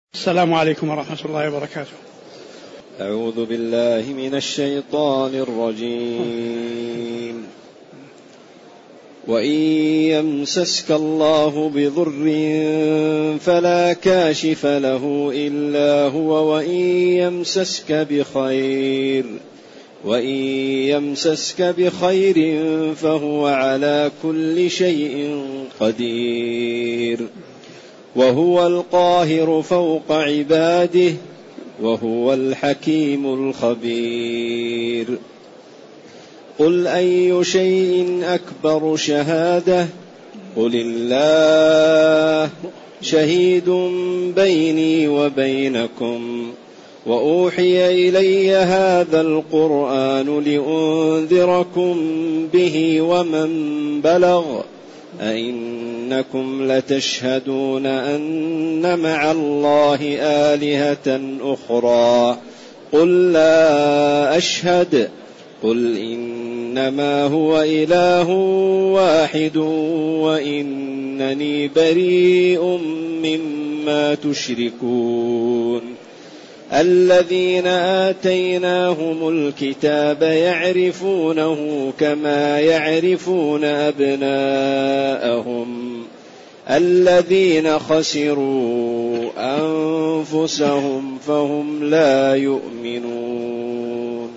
السلام عليكم ورحمة الله وبركاته. أعوذ بالله من الشيطان الرجيم. وإن يمسسك الله بضر فلا كاشف له إلا هو وإن يمسسك بخير فهو على كل شيء قدير وهو القاهر فوق عباده وهو الحكيم الخبير. قل أي شيء أكبر شهادة قل الله شهيد بيني وبينكم وأوحي إلي هذا القرآن لأنذركم به ومن بلغ أئنكم لتشهدون أن مع الله آلهة أخرى قل لا أشهد قل إنما هو إله واحد وإنني بريء مما تشركون. الذين آتيناهم الكتاب يعرفونه كما يعرفون أبناءهم الذين خسروا أنفسهم فهم لا يؤمنون.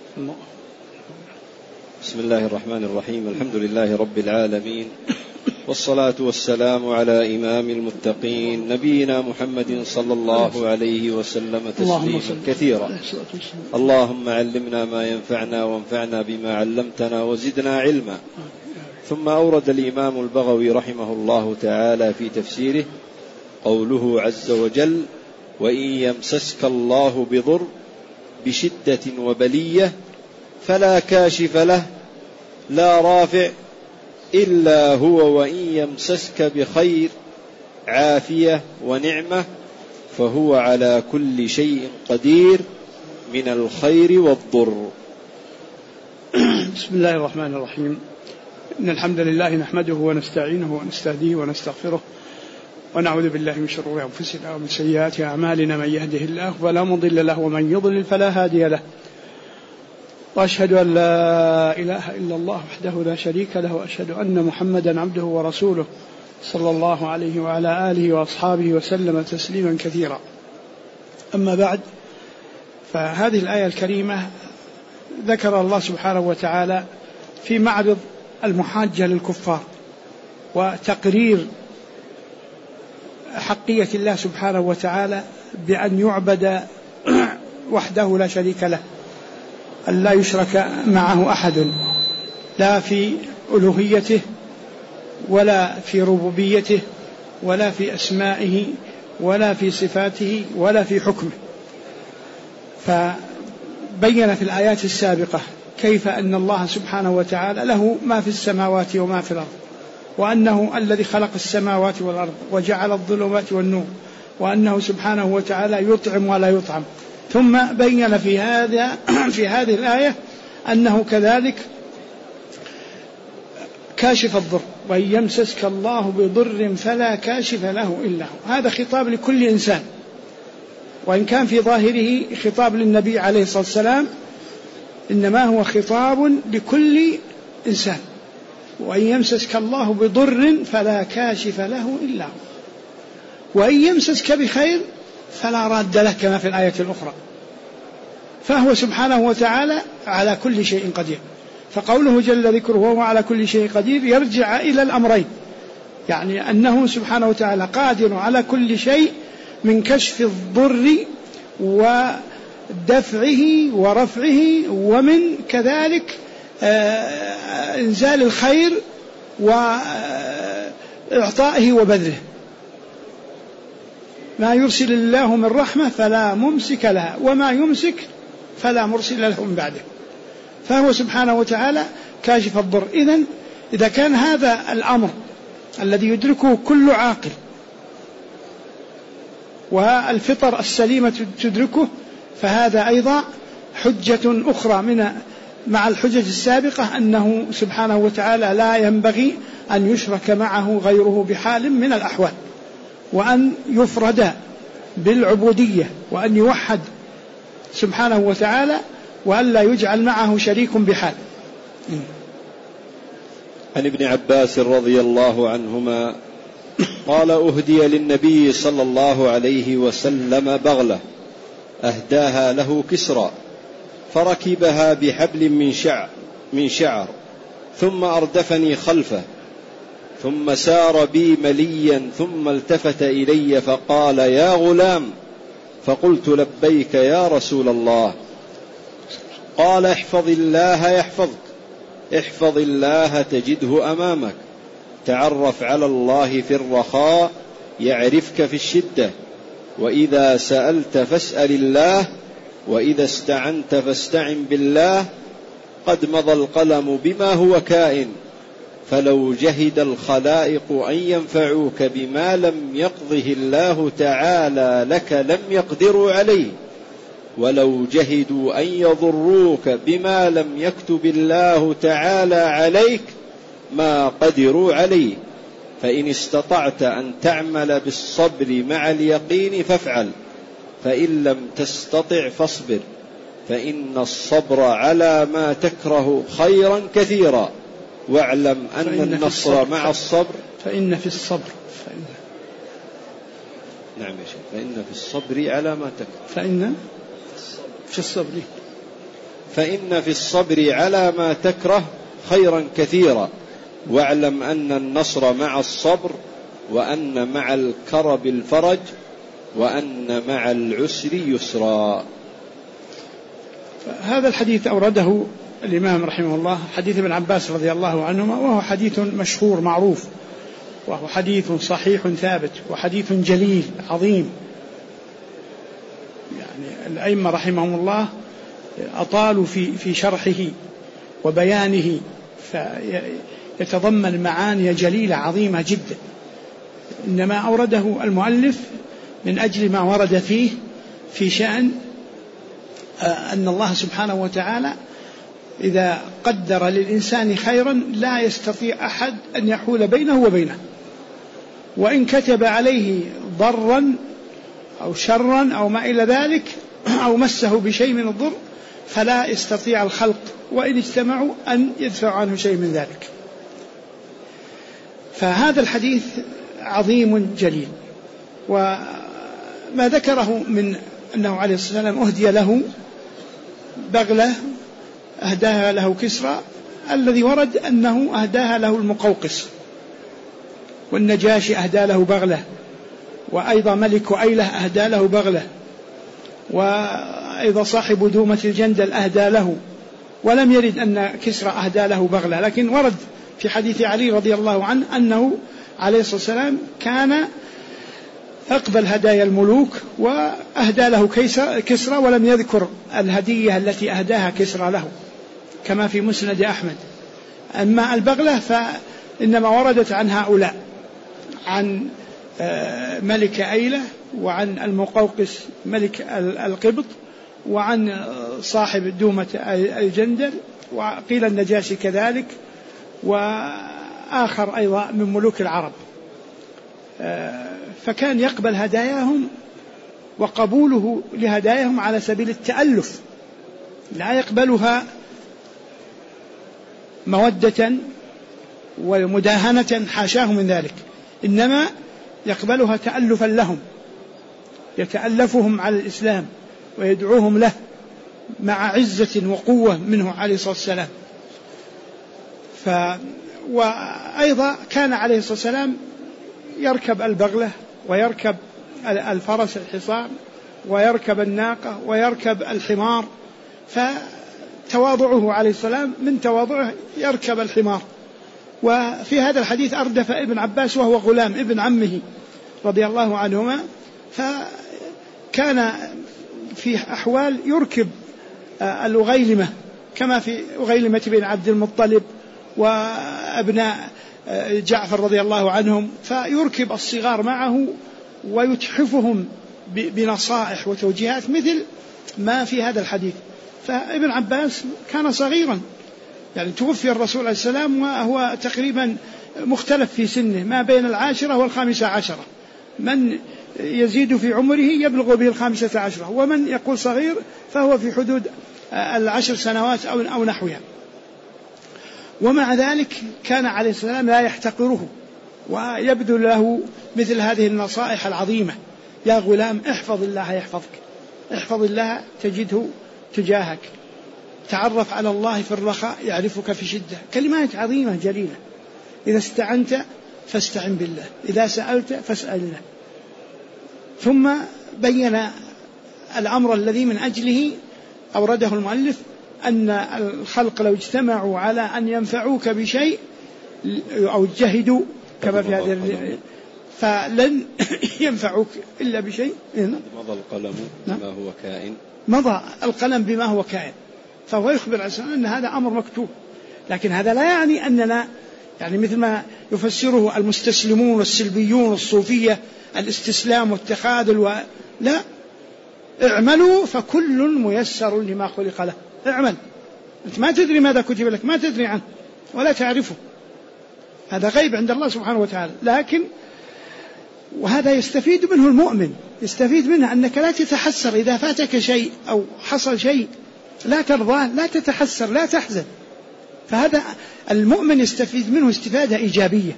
بسم الله الرحمن الرحيم. الحمد لله رب العالمين، والصلاة والسلام على إمام المتقين نبينا محمد صلى الله عليه وسلم تسليما كثيرا. اللهم علمنا ما ينفعنا وانفعنا بما علمتنا وزدنا علما. ثم أورد الإمام البغوي رحمه الله تعالى في تفسيره قوله عز وجل: وإن يمسسك الله بضر بشدة وبلية فلا كاشف له لا رافع إلا هو وإن يمسسك بخير عافية ونعمة فهو على كل شيء قدير من الخير والضر. بسم الله الرحمن الرحيم. إن الحمد لله نحمده ونستعينه ونستهديه ونستغفره ونعوذ بالله من شرور أنفسنا ومن سيئات أعمالنا. من يهده الله فلا مضل له ومن يضلل فلا هادي له. وأشهد أن لا إله إلا الله وحده لا شريك له وأشهد أن محمدا عبده ورسوله صلى الله عليه وعلى آله وأصحابه وسلم تسليما كثيرا. أما بعد، فهذه الآية الكريمة ذكر الله سبحانه وتعالى في معرض المحاجة للكفار وتقرير حقية الله سبحانه وتعالى بأن يعبد وحده لا شريك له، أن لا يشرك معه أحد، لا في ألوهيته ولا في ربوبيته ولا في أسمائه ولا في صفاته ولا في حكمه. فبين في الآيات السابقة كيف أن الله سبحانه وتعالى له ما في السماوات وما في الأرض، وأنه الذي خلق السماوات والأرض وجعل الظلمات والنور، وأنه سبحانه وتعالى يطعم ولا يطعم. ثم بين في هذه الآية أنه كذلك كاشف الضر. وإن يمسسك الله بضر فلا كاشف له إلا هو. هذا خطاب لكل إنسان، وإن كان في ظاهره خطاب للنبي عليه الصلاة والسلام، إنما هو خطاب لكل إنسان. وإن يمسسك الله بضر فلا كاشف له إلا هو، وإن يمسسك بخير فلا راد له، كما في الآية الأخرى. فهو سبحانه وتعالى على كل شيء قدير. فقوله جل ذكره وهو على كل شيء قدير يرجع إلى الأمرين، يعني أنه سبحانه وتعالى قادر على كل شيء، من كشف الضر ودفعه ورفعه، ومن كذلك إنزال الخير وإعطائه وبذله. ما يرسل الله من رحمة فلا ممسك لها وما يمسك فلا مرسل له من بعده. فهو سبحانه وتعالى كاشف الضر. إذا كان هذا الأمر الذي يدركه كل عاقل والفطر السليمة تدركه، فهذا أيضا حجة أخرى مع الحجج السابقة، أنه سبحانه وتعالى لا ينبغي أن يشرك معه غيره بحال من الأحوال، وأن يفرد بالعبودية، وأن يوحد سبحانه وتعالى وأن لا يجعل معه شريك بحال. عن ابن عباس رضي الله عنهما قال: أهدي للنبي صلى الله عليه وسلم بغلة أهداها له كسرى، فركبها بحبل من شعر ثم أردفني خلفه، ثم سار بي مليا، ثم التفت إلي فقال: يا غلام. فقلت: لبيك يا رسول الله. قال: احفظ الله يحفظك، احفظ الله تجده أمامك، تعرف على الله في الرخاء يعرفك في الشدة، وإذا سألت فاسأل الله، وإذا استعنت فاستعن بالله، قد مضى القلم بما هو كائن، فلو جهد الخلائق أن ينفعوك بما لم يقضه الله تعالى لك لم يقدروا عليه، ولو جهدوا أن يضروك بما لم يكتب الله تعالى عليك ما قدروا عليه. فإن استطعت أن تعمل بالصبر مع اليقين فافعل، فإن لم تستطع فاصبر، فإن الصبر على ما تكره خيرا كثيرا، واعلم أن النصر مع الصبر. فإن في الصبر نعم يا شيخ. فإن في الصبر على ما تكره. فإن في الصبر على ما تكره خيرا كثيرا، واعلم أن النصر مع الصبر، وأن مع الكرب الفرج، وأن مع العسر يسرا. هذا الحديث أورده الإمام رحمه الله، حديث ابن عباس رضي الله عنهما، وهو حديث مشهور معروف، وهو حديث صحيح ثابت، وحديث جليل عظيم. يعني الأئمة رحمهم الله أطالوا في شرحه وبيانه، فيتضمن معاني جليلة عظيمة جدا، إنما أورده المؤلف من أجل ما ورد فيه في شأن أن الله سبحانه وتعالى إذا قدر للإنسان خيرا لا يستطيع أحد أن يحول بينه وبينه، وإن كتب عليه ضرا أو شرا أو ما إلى ذلك أو مسه بشيء من الضر فلا يستطيع الخلق وإن اجتمعوا أن يدفعوا عنه شيء من ذلك. فهذا الحديث عظيم جليل. وما ذكره من أنه عليه الصلاة والسلام أهدي له بغلة أهداها له كسرى، الذي ورد أنه أهداها له المقوقس، والنجاشي أهدى له بغلة، وأيضا ملك أيلة أهدى له بغلة، وأيضا صاحب دومة الجندل أهدى له، ولم يرد أن كسرى أهدى له بغلة، لكن ورد في حديث علي رضي الله عنه أنه عليه الصلاة والسلام كان أقبل هدايا الملوك وأهدى له كسرى، ولم يذكر الهدية التي أهداها كسرى له كما في مسند أحمد. أما البغلة فإنما وردت عن هؤلاء، عن ملك أيلة، وعن المقوقس ملك القبط، وعن صاحب دومة الجندل، وقيل النجاشي كذلك، وآخر أيضا من ملوك العرب. فكان يقبل هداياهم، وقبوله لهداياهم على سبيل التألف، لا يقبلها مودة ومداهنة، حاشاه من ذلك، إنما يقبلها تألفا لهم، يتألفهم على الإسلام ويدعوهم له مع عزة وقوة منه عليه الصلاة والسلام. وأيضا كان عليه الصلاة والسلام يركب البغلة، ويركب الفرس الحصان، ويركب الناقة، ويركب الحمار، فتواضعه عليه السلام من تواضعه يركب الحمار. وفي هذا الحديث أردف ابن عباس وهو غلام ابن عمه رضي الله عنهما، فكان في أحوال يركب الأغيلمة كما في أغيلمة بن عبد المطلب وأبناء جعفر رضي الله عنهم، فيركب الصغار معه ويتحفهم بنصائح وتوجيهات مثل ما في هذا الحديث. فابن عباس كان صغيرا، يعني توفي الرسول عليه السلام وهو تقريبا مختلف في سنه، ما بين 10 و15، من يزيد في عمره يبلغ به 15، ومن يقول صغير فهو في حدود 10 سنوات أو نحوها. ومع ذلك كان عليه السلام لا يحتقره ويبذل له مثل هذه النصائح العظيمة: يا غلام احفظ الله يحفظك، احفظ الله تجده تجاهك، تعرف على الله في الرخاء يعرفك في شدة. كلمات عظيمة جليلة. إذا استعنت فاستعن بالله، إذا سألت فاسأل الله. ثم بين الأمر الذي من أجله أورده المؤلف: أن الخلق لو اجتمعوا على أن ينفعوك بشيء أو جهدوا كما في هذه فلن ينفعوك إلا بشيء. مضى القلم بما هو كائن، مضى القلم بما هو كائن. فهو يخبر عن أن هذا أمر مكتوب، لكن هذا لا يعني أننا يعني مثل ما يفسره المستسلمون والسلبيون والصوفية الاستسلام واتخاذ لا، اعملوا فكل ميسر لما خلق له. اعمل، أنت ما تدري ماذا كتب لك، ما تدري عنه ولا تعرفه، هذا غيب عند الله سبحانه وتعالى. لكن وهذا يستفيد منه المؤمن، يستفيد منه أنك لا تتحسر إذا فاتك شيء أو حصل شيء، لا ترضى، لا تتحسر، لا تحزن. فهذا المؤمن يستفيد منه استفادة إيجابية.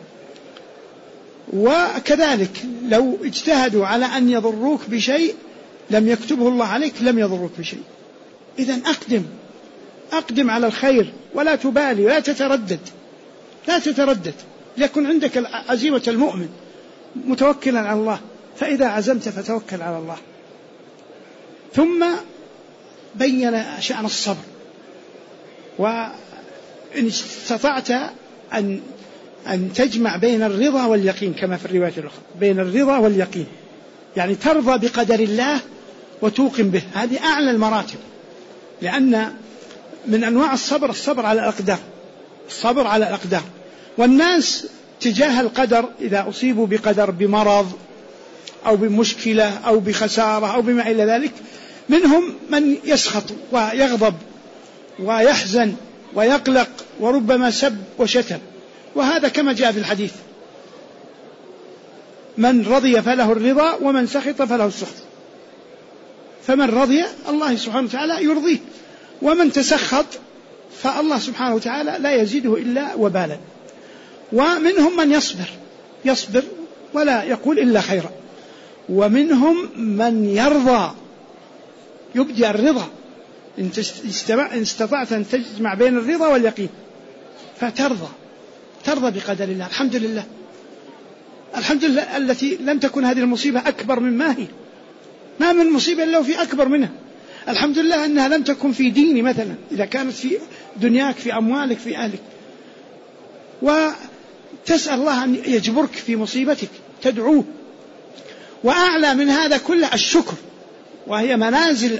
وكذلك لو اجتهدوا على أن يضروك بشيء لم يكتبه الله عليك لم يضروك بشيء. إذن أقدم على الخير ولا تبالي ولا تتردد، لا تتردد، ليكن عندك عزيمة المؤمن متوكلا على الله. فإذا عزمت فتوكل على الله. ثم بين شأن الصبر، وإن استطعت أن تجمع بين الرضا واليقين كما في الرواية الأخرى، بين الرضا واليقين، يعني ترضى بقدر الله وتوقن به، هذه أعلى المراتب. لأن من أنواع الصبر على الأقدار، الصبر على الأقدار. والناس تجاه القدر إذا أصيبوا بقدر، بمرض أو بمشكلة أو بخسارة أو بما إلى ذلك، منهم من يسخط ويغضب ويحزن ويقلق وربما سب وشتم، وهذا كما جاء في الحديث: من رضي فله الرضا ومن سخط فله السخط. فمن رضي الله سبحانه وتعالى يرضيه، ومن تسخط فالله سبحانه وتعالى لا يزيده إلا وبالا. ومنهم من يصبر ولا يقول إلا خيرا، ومنهم من يرضى يبدي الرضا. إن استطعت أن تجمع بين الرضا واليقين فترضى بقدر الله. الحمد لله، الحمد لله التي لم تكن هذه المصيبة أكبر مما هي، ما من مصيبة إلا وفي أكبر منها. الحمد لله أنها لم تكن في ديني مثلا، إذا كانت في دنياك، في أموالك، في أهلك. وتسأل الله أن يجبرك في مصيبتك، تدعوه. وأعلى من هذا كله الشكر، وهي منازل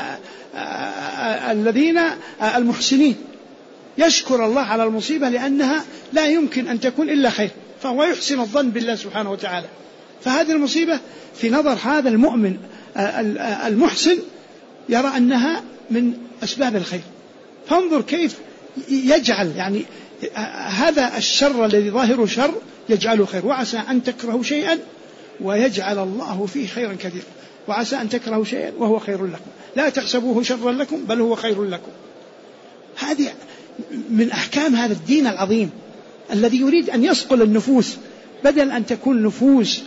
الذين المحسنين، يشكر الله على المصيبة لأنها لا يمكن أن تكون إلا خير، فهو يحسن الظن بالله سبحانه وتعالى. فهذه المصيبة في نظر هذا المؤمن المحسن يرى أنها من أسباب الخير. فانظر كيف يجعل يعني هذا الشر الذي ظاهره شر يجعله خير. وعسى أن تكرهوا شيئا ويجعل الله فيه خيرا كثيرا، وعسى أن تكرهوا شيئا وهو خير لكم، لا تحسبوه شرا لكم بل هو خير لكم. هذه من أحكام هذا الدين العظيم الذي يريد أن يصقل النفوس، بدل أن تكون نفوس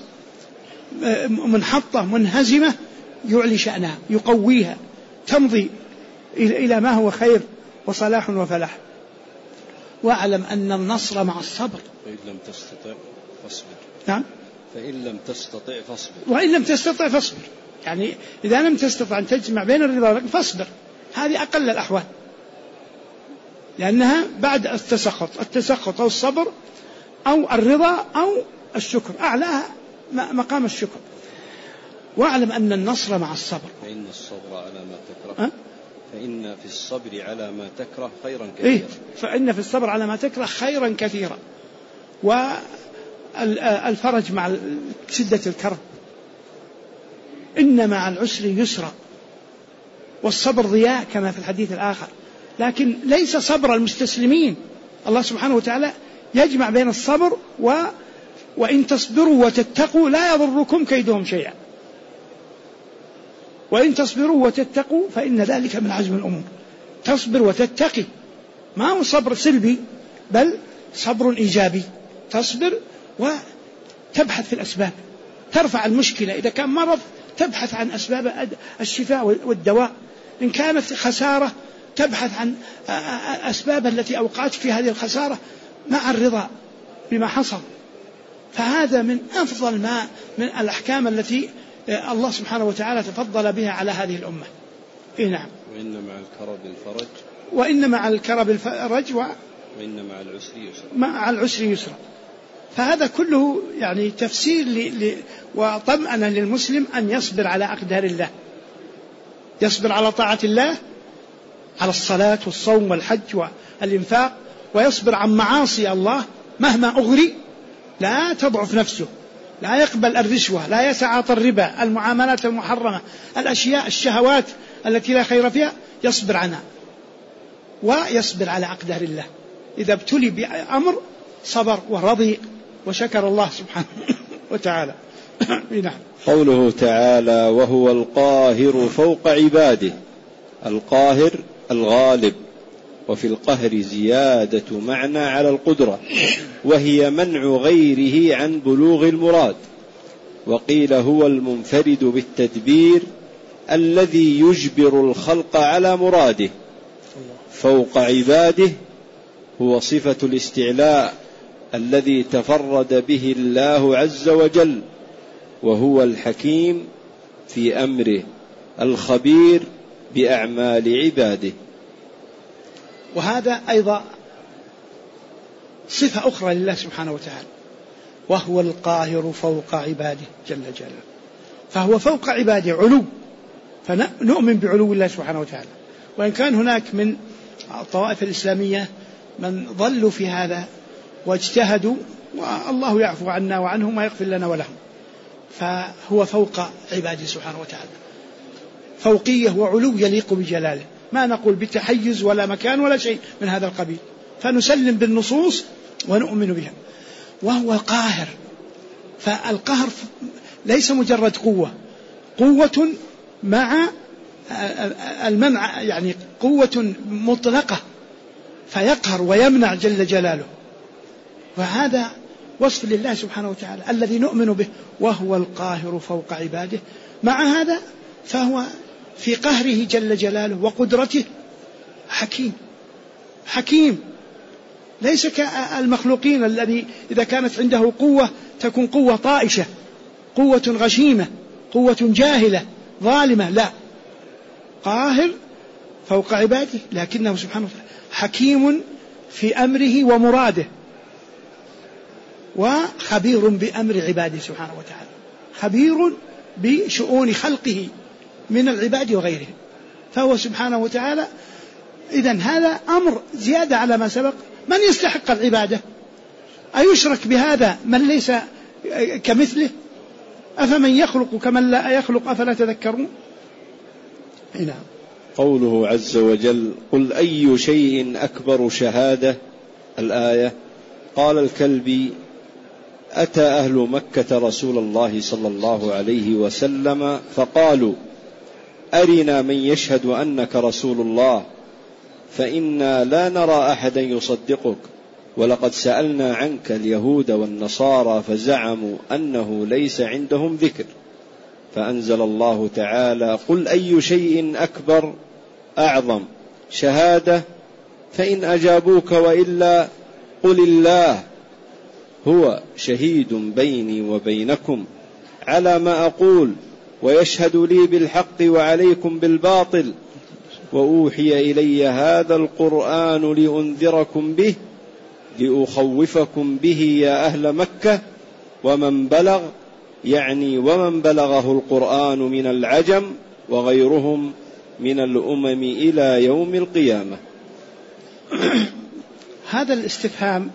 منحطة منهزمة يعلي شأنها، يقويها، تمضي إلى ما هو خير وصلاح وفلاح. واعلم أن النصر مع الصبر. فإن لم تستطع فاصبر. نعم، فإن لم تستطع فاصبر. وإن لم تستطع فاصبر، يعني إذا لم تستطع أن تجمع بين الرضا واليقين فاصبر، هذه أقل الأحوال، لأنها بعد التسخط أو الصبر أو الرضا أو الشكر، أعلاها مقام الشكر. واعلم أن النصر مع الصبر. فإن الصبر على ما تكره. فإن في الصبر على ما تكره خيرا كثيرا. فإن في الصبر على ما تكره خيرا كثيرا. والفرج مع شدة الكرب. إن مع العسر يسرا. والصبر ضياء كما في الحديث الآخر، لكن ليس صبر المستسلمين. الله سبحانه وتعالى يجمع بين الصبر وإن تصبروا وتتقوا لا يضركم كيدهم شيئا. وإن تصبروا وتتقوا فإن ذلك من عزم الأمور. تصبر وتتقي، ما هو صبر سلبي بل صبر إيجابي. تصبر وتبحث في الأسباب، ترفع المشكلة. إذا كان مرض تبحث عن أسباب الشفاء والدواء. إن كانت خسارة تبحث عن أسباب التي أوقعت في هذه الخسارة مع الرضا بما حصل. فهذا من أفضل ما من الأحكام التي الله سبحانه وتعالى تفضل بها على هذه الأمة. نعم. وإن مع الكرب الفرج، وإن مع الكرب الفرج، وإن مع العسر يسرا، مع العسر يسرا. فهذا كله يعني تفسير وطمأنة للمسلم أن يصبر على أقدار الله، يصبر على طاعة الله، على الصلاة والصوم والحج والإنفاق، ويصبر عن معاصي الله مهما أغري. لا تضعف نفسه، لا يقبل الرشوة، لا يتعاطى الربا، المعاملات المحرمة، الأشياء الشهوات التي لا خير فيها يصبر عنها، ويصبر على أقدار الله. إذا ابتلي بأمر صبر ورضي وشكر الله سبحانه وتعالى. نعم. قوله تعالى: وهو القاهر فوق عباده. القاهر الغالب، وفي القهر زيادة معنى على القدرة، وهي منع غيره عن بلوغ المراد. وقيل هو المنفرد بالتدبير الذي يجبر الخلق على مراده. فوق عباده هو صفة الاستعلاء الذي تفرد به الله عز وجل، وهو الحكيم في أمره، الخبير بأعمال عباده. وهذا أيضا صفة أخرى لله سبحانه وتعالى، وهو القاهر فوق عباده جل جلاله. فهو فوق عباده علو، فنؤمن بعلو الله سبحانه وتعالى. وإن كان هناك من الطوائف الإسلامية من ضلوا في هذا واجتهدوا، والله يعفو عنا وعنهم ويغفر لنا ولهم. فهو فوق عباده سبحانه وتعالى، فوقية وعلو يليق بجلاله، ما نقول بتحيز ولا مكان ولا شيء من هذا القبيل، فنسلم بالنصوص ونؤمن بها. وهو قاهر، فالقهر ليس مجرد قوة مع المنع، يعني قوة مطلقة فيقهر ويمنع جل جلاله. وهذا وصف لله سبحانه وتعالى الذي نؤمن به، وهو القاهر فوق عباده. مع هذا فهو في قهره جل جلاله وقدرته حكيم، ليس كالمخلوقين الذي إذا كانت عنده قوة تكون قوة طائشة، قوة غشيمة، قوة جاهلة ظالمة. لا، قاهر فوق عباده، لكنه سبحانه وتعالى حكيم في أمره ومراده، وخبير بأمر عباده سبحانه وتعالى، خبير بشؤون خلقه من العباد وغيرهم. فهو سبحانه وتعالى إذن هذا أمر زيادة على ما سبق. من يستحق العبادة؟ أيشرك بهذا من ليس كمثله؟ أفمن يخلق كمن لا يخلق أفلا تذكرون؟ نعم. قوله عز وجل: قل أي شيء أكبر شهادة. الآية. قال الكلبي: أتى أهل مكة رسول الله صلى الله عليه وسلم فقالوا: أرنا من يشهد أنك رسول الله، فإنا لا نرى أحدا يصدقك، ولقد سألنا عنك اليهود والنصارى فزعموا أنه ليس عندهم ذكر. فأنزل الله تعالى: قل أي شيء أكبر أعظم شهادة، فإن أجابوك وإلا قل الله هو شهيد بيني وبينكم على ما أقول، ويشهد لي بالحق وعليكم بالباطل، وأوحي إلي هذا القرآن لأنذركم به لأخوفكم به يا أهل مكة ومن بلغ، يعني ومن بلغه القرآن من العجم وغيرهم من الأمم إلى يوم القيامة. هذا الاستفهام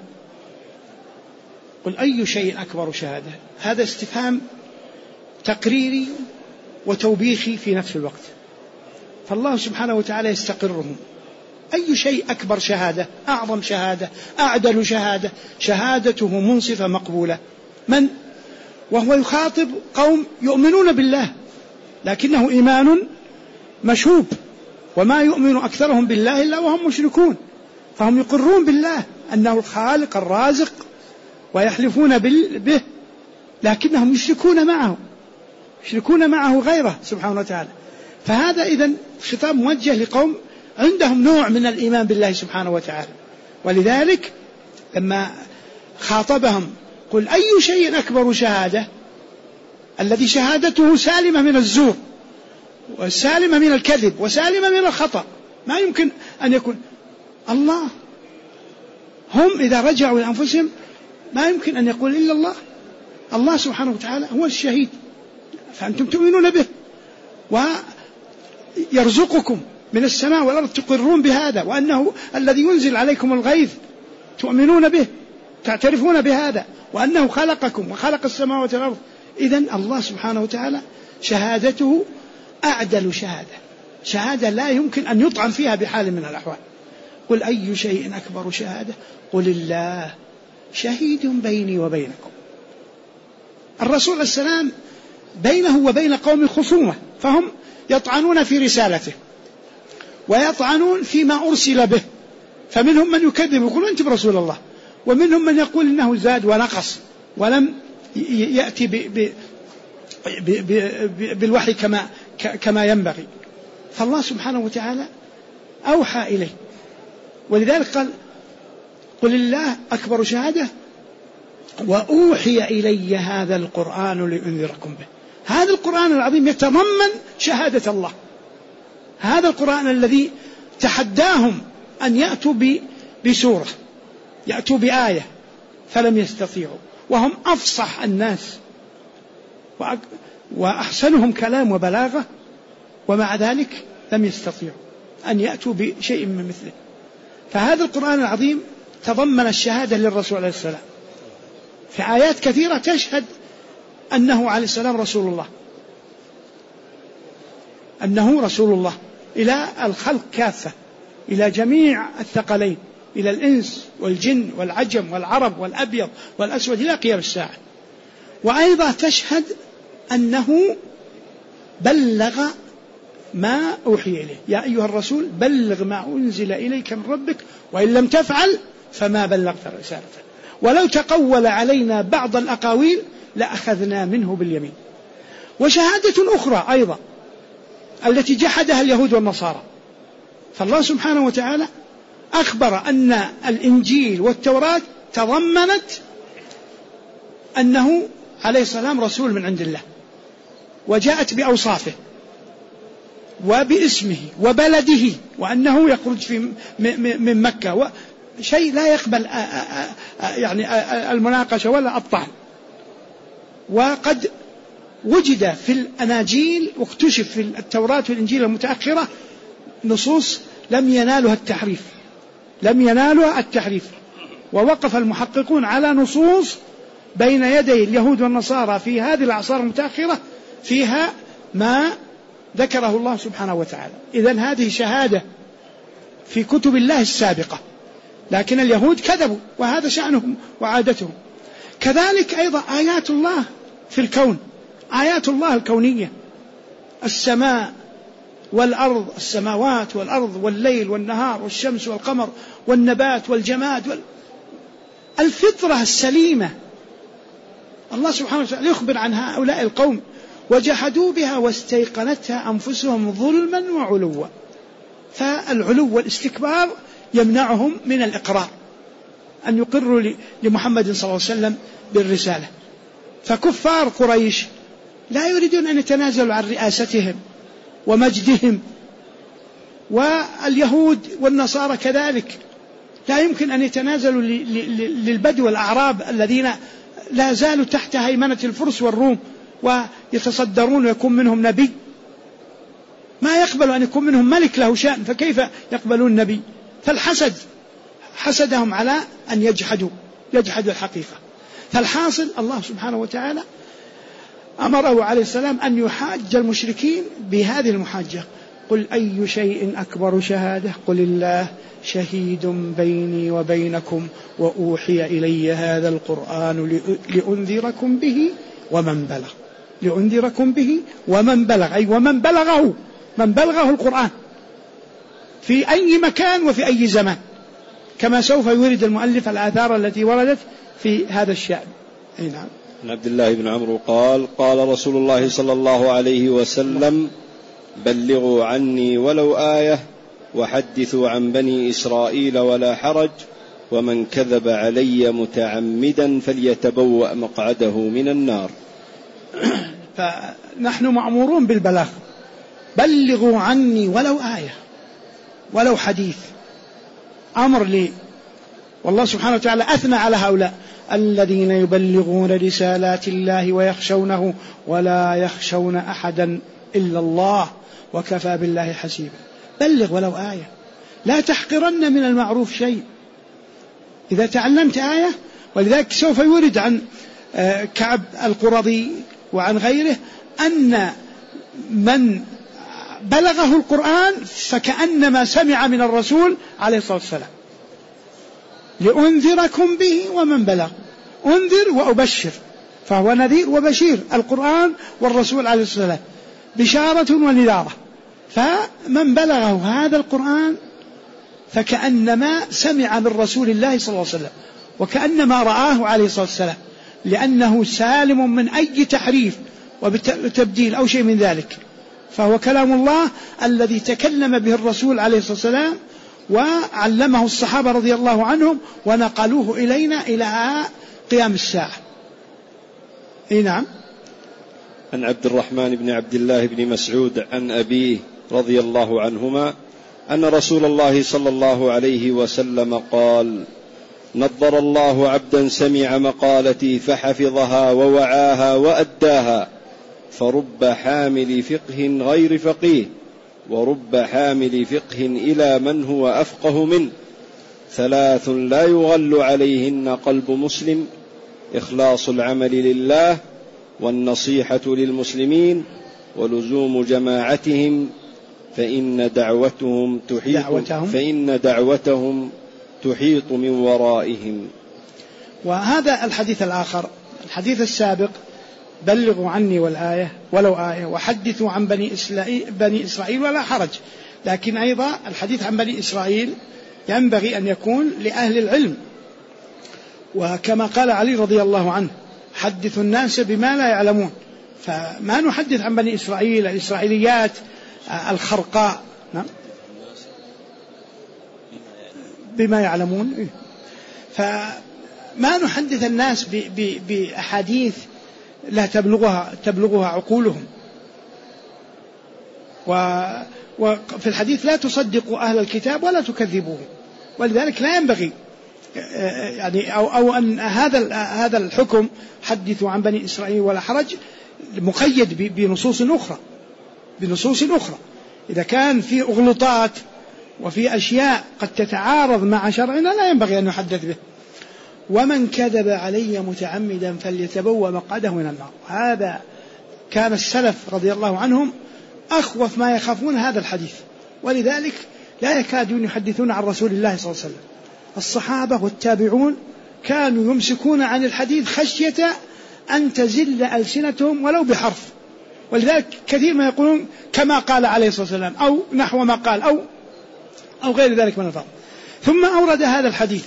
قل أي شيء أكبر شهادة، هذا استفهام تقريري وتوبيخي في نفس الوقت. فالله سبحانه وتعالى يستقرهم. أي شيء أكبر شهادة، أعظم شهادة، أعدل شهادة، شهادته منصفة مقبولة. وهو يخاطب قوم يؤمنون بالله لكنه إيمان مشوب، وما يؤمن أكثرهم بالله إلا وهم مشركون، فهم يقرون بالله أنه الخالق الرازق ويحلفون به، لكنهم يشركون معه غيره سبحانه وتعالى. فهذا إذن خطاب موجه لقوم عندهم نوع من الإيمان بالله سبحانه وتعالى. ولذلك لما خاطبهم قل أي شيء أكبر شهادة، الذي شهادته سالمة من الزور وسالمة من الكذب وسالمة من الخطأ، ما يمكن أن يكون الله. هم إذا رجعوا إلى أنفسهم ما يمكن أن يقول إلا الله سبحانه وتعالى هو الشهيد، فأنتم تؤمنون به ويرزقكم من السماء والأرض، تقرون بهذا، وأنه الذي ينزل عليكم الغيث تؤمنون به، تعترفون بهذا، وأنه خلقكم وخلق السماوات والأرض. إذن الله سبحانه وتعالى شهادته أعدل شهادة لا يمكن أن يطعن فيها بحال من الأحوال. قل أي شيء أكبر شهادة قل الله شهيد بيني وبينكم. الرسول السلام بينه وبين قوم خصومة، فهم يطعنون في رسالته ويطعنون فيما أرسل به، فمنهم من يكذب يقول أنت برسول الله، ومنهم من يقول إنه زاد ونقص ولم يأتي بالوحي كما ينبغي. فالله سبحانه وتعالى أوحى إليه، ولذلك قال قل الله أكبر شهادة وأوحي إلي هذا القرآن لأنذركم به. هذا القرآن العظيم يتضمن شهادة الله، هذا القرآن الذي تحداهم أن يأتوا بسورة، يأتوا بآية فلم يستطيعوا، وهم أفصح الناس وأحسنهم كلام وبلاغة، ومع ذلك لم يستطيعوا أن يأتوا بشيء من مثله. فهذا القرآن العظيم تضمن الشهادة للرسول عليه السلام في آيات كثيرة تشهد أنه عليه السلام رسول الله، أنه رسول الله إلى الخلق كافة، إلى جميع الثقلين، إلى الإنس والجن والعجم والعرب والأبيض والأسود إلى قيام الساعة. وأيضا تشهد أنه بلغ ما أوحي إليه، يا أيها الرسول بلغ ما أنزل إليك من ربك وإن لم تفعل فما بلغت رسالته ولو تقول علينا بعض الأقاويل لأخذنا منه باليمين. وشهادة أخرى أيضا التي جحدها اليهود والنصارى، فالله سبحانه وتعالى أخبر أن الإنجيل والتوراة تضمنت أنه عليه السلام رسول من عند الله، وجاءت بأوصافه وباسمه وبلده، وأنه يخرج من مكة، شيء لا يقبل يعني المناقشة ولا الطعن. وقد وجد في الأناجيل واكتشف في التوراة والإنجيل المتأخرة نصوص لم ينالها التحريف، ووقف المحققون على نصوص بين يدي اليهود والنصارى في هذه الأعصار المتأخرة فيها ما ذكره الله سبحانه وتعالى. إذن هذه شهادة في كتب الله السابقة، لكن اليهود كذبوا، وهذا شأنهم وعادتهم. كذلك أيضا آيات الله في الكون، آيات الله الكونية، السماء والأرض، السماوات والأرض والليل والنهار والشمس والقمر والنبات والجماد الفطرة السليمة. الله سبحانه وتعالى يخبر عن هؤلاء القوم وجحدوا بها واستيقنتها أنفسهم ظلما وعلوا، فالعلو والاستكبار يمنعهم من الإقرار، أن يقروا لمحمد صلى الله عليه وسلم بالرسالة. فكفار قريش لا يريدون أن يتنازلوا عن رئاستهم ومجدهم، واليهود والنصارى كذلك لا يمكن أن يتنازلوا للبدو والأعراب الذين لا زالوا تحت هيمنة الفرس والروم ويتصدرون ويكون منهم نبي، ما يقبلوا أن يكون منهم ملك له شأن، فكيف يقبلون نبي؟ فالحسد حسدهم على أن يجحدوا الحقيقة. فالحاصل الله سبحانه وتعالى أمره عليه السلام أن يحاج المشركين بهذه المحاجة، قل أي شيء أكبر شهادة قل الله شهيد بيني وبينكم وأوحي إلي هذا القرآن لأنذركم به ومن بلغ. لأنذركم به ومن بلغ، أي ومن بلغه، من بلغه القرآن في أي مكان وفي أي زمان، كما سوف يورد المؤلف الآثار التي وردت في هذا الشأن. نعم. عن عبد الله بن عمرو قال قال رسول الله صلى الله عليه وسلم بلغوا عني ولو آية وحدثوا عن بني إسرائيل ولا حرج ومن كذب علي متعمدا فليتبوأ مقعده من النار. فنحن مأمورون بالبلاغ، بلغوا عني ولو آية ولو حديث، أمر لي. والله سبحانه وتعالى أثنى على هؤلاء الذين يبلغون رسالات الله ويخشونه ولا يخشون أحدا إلا الله وكفى بالله حسيبا. بلغ ولو آية، لا تحقرن من المعروف شيء. إذا تعلمت آية، ولذلك سوف يورد عن كعب القرظي وعن غيره أن من بلغه القرآن فكأنما سمع من الرسول عليه الصلاة والسلام. لأنذركم به ومن بلغ، أنذر وأبشر، فهو نذير وبشير، القرآن والرسول عليه الصلاة والسلام بشارة ونذارة. فمن بلغه هذا القرآن فكأنما سمع من رسول الله صلى الله عليه وسلم، وكأنما رآه عليه الصلاة والسلام، لأنه سالم من أي تحريف وتبديل أو شيء من ذلك، فهو كلام الله الذي تكلم به الرسول عليه الصلاة والسلام وعلمه الصحابة رضي الله عنهم ونقلوه إلينا إلى قيام الساعة. نعم. عن عبد الرحمن بن عبد الله بن مسعود عن أبيه رضي الله عنهما أن رسول الله صلى الله عليه وسلم قال نضر الله عبدا سمع مقالتي فحفظها ووعاها وأداها، فرب حامل فقه غير فقيه ورب حامل فقه إلى من هو أفقه منه، ثلاث لا يغل عليهن قلب مسلم: إخلاص العمل لله، والنصيحة للمسلمين، ولزوم جماعتهم، فإن دعوتهم تحيط من ورائهم. وهذا الحديث الآخر، الحديث السابق بلغوا عني ولو آية وحدثوا عن بني إسرائيل ولا حرج، لكن أيضا الحديث عن بني إسرائيل ينبغي أن يكون لأهل العلم، وكما قال علي رضي الله عنه حدثوا الناس بما لا يعلمون، فما نحدث عن بني إسرائيل الإسرائيليات الخرقاء بما يعلمون، فما نحدث الناس بأحاديث لا تبلغها عقولهم. وفي الحديث لا تصدقوا أهل الكتاب ولا تكذبوهم، ولذلك لا ينبغي يعني أو أن هذا الحكم حدثوا عن بني إسرائيل ولا حرج مقيد بنصوص أخرى. إذا كان في أغلطات وفي أشياء قد تتعارض مع شرعنا لا ينبغي أن نحدث به. ومن كذب علي متعمدا فليتبوأ مقعده من النار. هذا كان السلف رضي الله عنهم أخوف ما يخافون هذا الحديث، ولذلك لا يكادون يحدثون عن رسول الله صلى الله عليه وسلم. الصحابة والتابعون كانوا يمسكون عن الحديث خشية أن تزل ألسنتهم ولو بحرف، ولذلك كثير ما يقولون كما قال عليه الصلاة والسلام أو نحو ما قال أو غير ذلك من الفضل. ثم أورد هذا الحديث: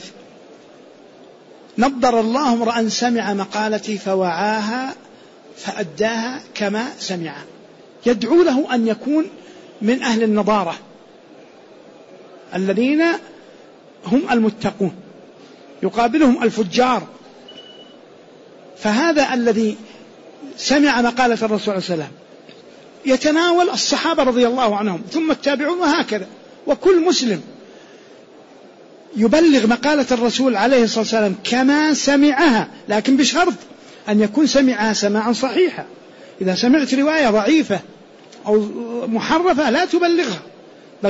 نضر الله امرأ سمع مقالتي فوعاها فأداها كما سمع. يدعو له أن يكون من أهل النضارة الذين هم المتقون، يقابلهم الفجار. فهذا الذي سمع مقالة الرسول صلى الله عليه وسلم يتناول الصحابة رضي الله عنهم ثم التابعون، وهكذا. وكل مسلم يبلغ مقالة الرسول عليه الصلاة والسلام كما سمعها، لكن بشرط أن يكون سمعها سماعا صحيحا. إذا سمعت رواية ضعيفة أو محرفة لا تبلغها، بل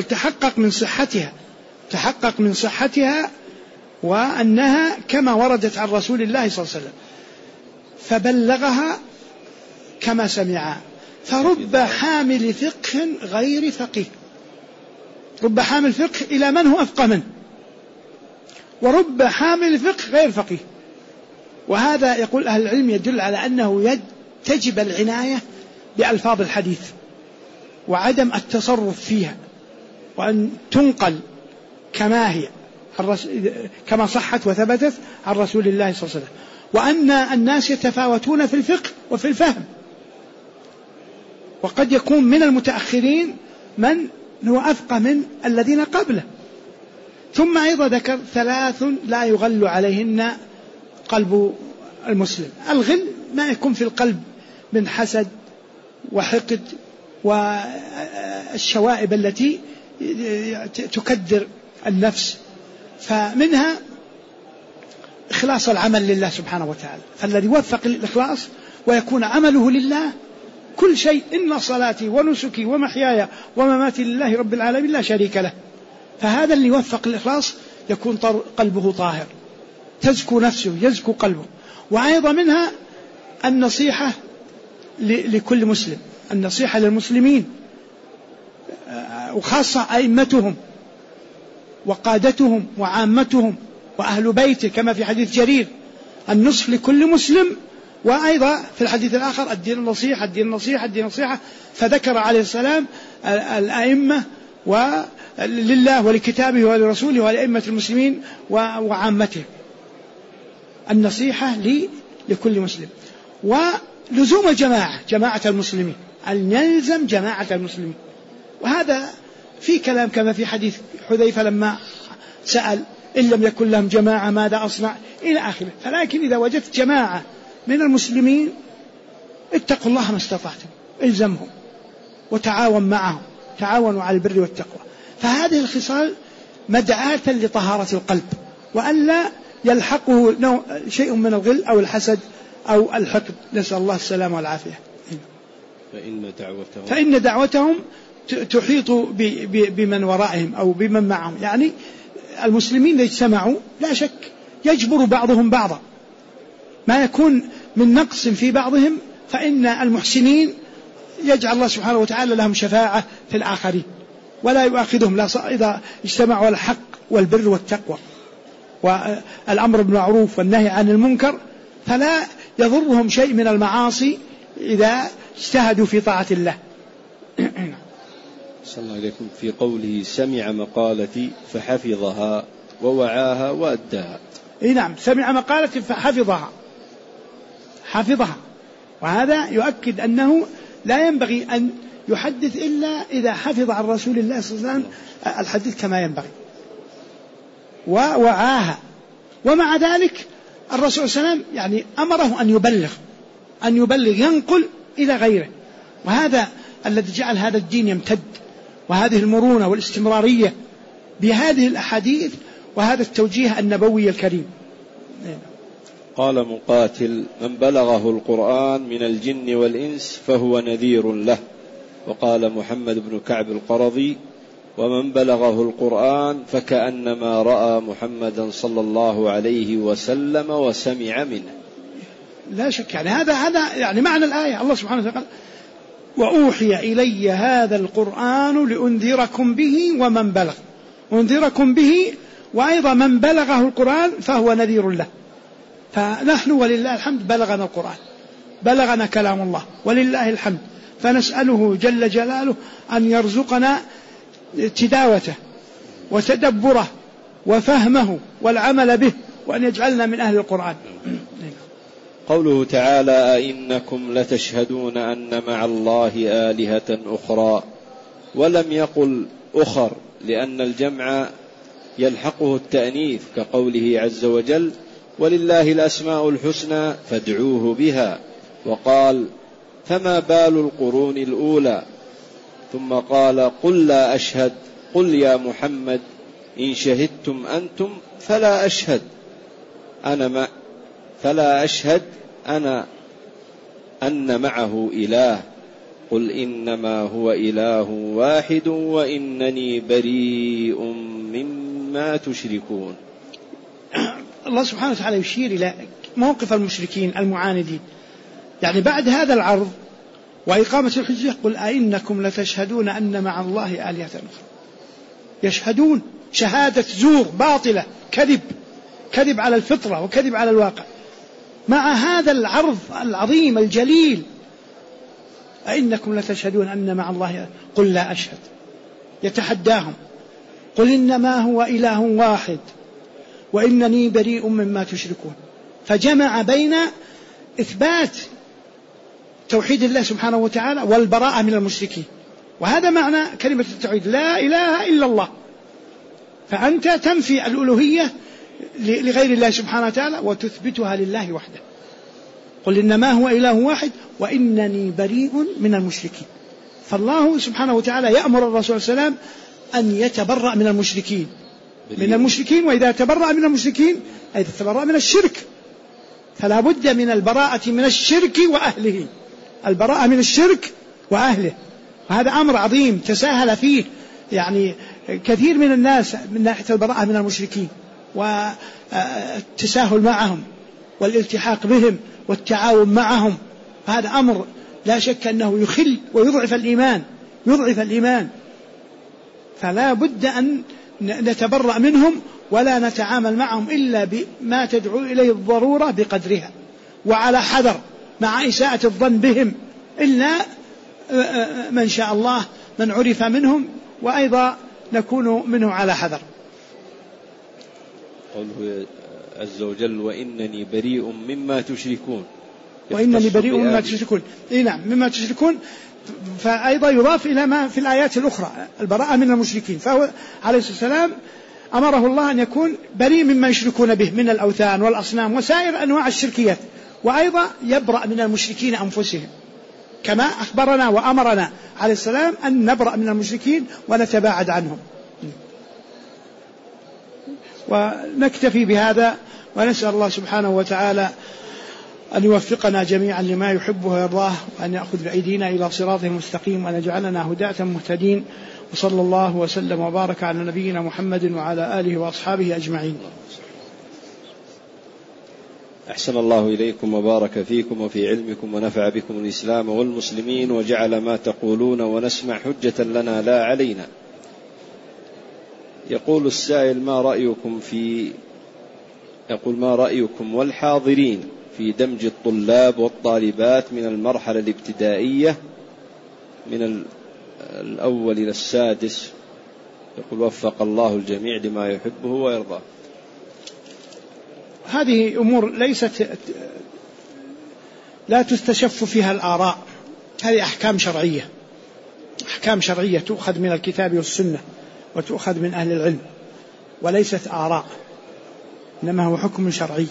تحقق من صحتها وأنها كما وردت عن رسول الله صلى الله عليه وسلم، فبلغها كما سمعها. فرب حامل فقه غير فقيه. رب حامل فقه إلى من هو أفقه منه، ورب حامل فقه غير فقيه. وهذا يقول أهل العلم يدل على أنه تجب العناية بألفاظ الحديث وعدم التصرف فيها، وأن تنقل كما هي كما صحت وثبتت عن رسول الله صلى الله عليه وسلم. وأن الناس يتفاوتون في الفقه وفي الفهم، وقد يكون من المتأخرين من هو أفقه من الذين قبله. ثم أيضا ذكر 3 لا يغل عليهن قلب المسلم. الغل ما يكون في القلب من حسد وحقد والشوائب التي تكدر النفس، فمنها إخلاص العمل لله سبحانه وتعالى. فالذي يوفق الإخلاص ويكون عمله لله كل شيء، إن صلاتي ونسكي ومحياي ومماتي لله رب العالمين لا شريك له، فهذا اللي يوفق الإخلاص يكون قلبه طاهر، تزكو نفسه، يزكو قلبه. وأيضا منها النصيحة لكل مسلم، النصيحة للمسلمين وخاصة أئمتهم وقادتهم وعامتهم وأهل بيته، كما في حديث جرير النصح لكل مسلم. وأيضا في الحديث الآخر الدين النصيحة الدين النصيحة الدين النصيحة، فذكر عليه السلام الأئمة لله ولكتابه ولرسوله ولأئمة المسلمين وعامته، النصيحة لكل مسلم. ولزوم جماعة المسلمين، أن يلزم جماعة المسلمين. وهذا في كلام كما في حديث حذيفة لما سأل إن لم يكن لهم جماعة ماذا أصنع إلى آخره. فلكن إذا وجدت جماعة من المسلمين اتقوا الله ما استطعتم، الزمهم وتعاون معهم، تعاونوا على البر والتقوى. فهذه الخصال مدعاة لطهارة القلب، وألا يلحقه شيء من الغل أو الحسد أو الحقد، نسأل الله السلامة والعافية. فإن دعوتهم تحيط بمن ورائهم أو بمن معهم. يعني المسلمين إذا اجتمعوا لا شك يجبر بعضهم بعضا، ما يكون من نقص في بعضهم فإن المحسنين يجعل الله سبحانه وتعالى لهم شفاعة في الآخرين، ولا يؤاخذهم إذا اجتمعوا على الحق والبر والتقوى والأمر بالمعروف والنهي عن المنكر، فلا يضرهم شيء من المعاصي إذا اجتهدوا في طاعة الله. صلى الله عليكم في قوله سمع مقالتي فحفظها ووعاها وأداها. نعم، سمع مقالتي فحفظها، حفظها. وهذا يؤكد أنه لا ينبغي أن يحدث إلا إذا حفظ عن رسول الله صلى الله عليه وسلم الحديث كما ينبغي، ووعاها. ومع ذلك الرسول صلى الله عليه وسلم يعني أمره أن يبلغ ينقل إلى غيره. وهذا الذي جعل هذا الدين يمتد، وهذه المرونة والاستمرارية بهذه الأحاديث وهذا التوجيه النبوي الكريم. قال مقاتل: من بلغه القرآن من الجن والإنس فهو نذير له. وقال محمد بن كعب القرظي: ومن بلغه القرآن فكأنما رأى محمدا صلى الله عليه وسلم وسمع منه. لا شك، يعني هذا يعني معنى الآية. الله سبحانه وتعالى: وأوحي إلي هذا القرآن لأنذركم به ومن بلغ، أنذركم به، وأيضا من بلغه القرآن فهو نذير له. فنحن ولله الحمد بلغنا القرآن، بلغنا كلام الله ولله الحمد، فنسأله جل جلاله أن يرزقنا تلاوته وتدبره وفهمه والعمل به، وأن يجعلنا من أهل القرآن. قوله تعالى: أئنكم لتشهدون أن مع الله آلهة أخرى، ولم يقل أخر لأن الجمع يلحقه التأنيث، كقوله عز وجل: ولله الأسماء الحسنى فادعوه بها. وقال: فما بال القرون الأولى. ثم قال: قل لا أشهد، قل يا محمد إن شهدتم أنتم فلا أشهد أنا أن معه إله، قل إنما هو إله واحد وإنني بريء مما تشركون. الله سبحانه وتعالى يشير إلى موقف المشركين المعاندين، يعني بعد هذا العرض وإقامة الحجة: قل أئنكم لتشهدون أن مع الله آلهة أخرى. يشهدون شهادة زور باطلة، كذب على الفطرة وكذب على الواقع. مع هذا العرض العظيم الجليل أئنكم لتشهدون أن مع الله، قل لا أشهد. يتحداهم، قل إنما هو إله واحد وإنني بريء مما تشركون. فجمع بين إثبات توحيد الله سبحانه وتعالى والبراءة من المشركين، وهذا معنى كلمة التوحيد، لا إله إلا الله. فأنت تنفي الألوهية لغير الله سبحانه وتعالى وتثبتها لله وحده. قل إنما هو إله واحد وإنني بريء من المشركين. فالله سبحانه وتعالى يأمر الرسول صلى الله عليه وسلم أن يتبرأ من المشركين، وإذا تبرأ من المشركين أي تبرأ من الشرك، فلا بد من البراءة من الشرك وأهله، البراءة من الشرك وأهله. وهذا أمر عظيم تساهل فيه يعني كثير من الناس من ناحية البراءة من المشركين والتساهل معهم والالتحاق بهم والتعاون معهم. هذا أمر لا شك أنه يخل ويضعف الإيمان، فلا بد أن نتبرأ منهم ولا نتعامل معهم إلا بما تدعو إليه الضرورة بقدرها، وعلى حذر مع إساءة الظن بهم، إلا من شاء الله من عرف منهم، وأيضا نكون منه على حذر. قوله عز وجل وإنني بريء مما تشركون، نعم مما تشركون، فأيضا يضاف إلى ما في الآيات الأخرى البراءة من المشركين. فهو عليه الصلاة والسلام أمره الله أن يكون بريء مما يشركون به من الأوثان والأصنام وسائر أنواع الشركيات، وأيضا يبرأ من المشركين أنفسهم، كما أخبرنا وأمرنا عليه السلام أن نبرأ من المشركين ونتباعد عنهم. ونكتفي بهذا، ونسأل الله سبحانه وتعالى أن يوفقنا جميعا لما يحبه ويرضاه، وأن يأخذ بأيدينا إلى صراطه المستقيم، وأن يجعلنا هداة مهتدين. وصلى الله وسلم وبارك على نبينا محمد وعلى آله وأصحابه أجمعين. أحسن الله إليكم وبارك فيكم وفي علمكم ونفع بكم الإسلام والمسلمين، وجعل ما تقولون ونسمع حجة لنا لا علينا. يقول السائل ما رأيكم والحاضرين في دمج الطلاب والطالبات من المرحلة الابتدائية من الأول إلى السادس؟ يقول وفق الله الجميع لما يحبه ويرضاه. هذه أمور لا تستشف فيها الآراء، هذه أحكام شرعية تؤخذ من الكتاب والسنة وتؤخذ من أهل العلم، وليست آراء، إنما هو حكم شرعي.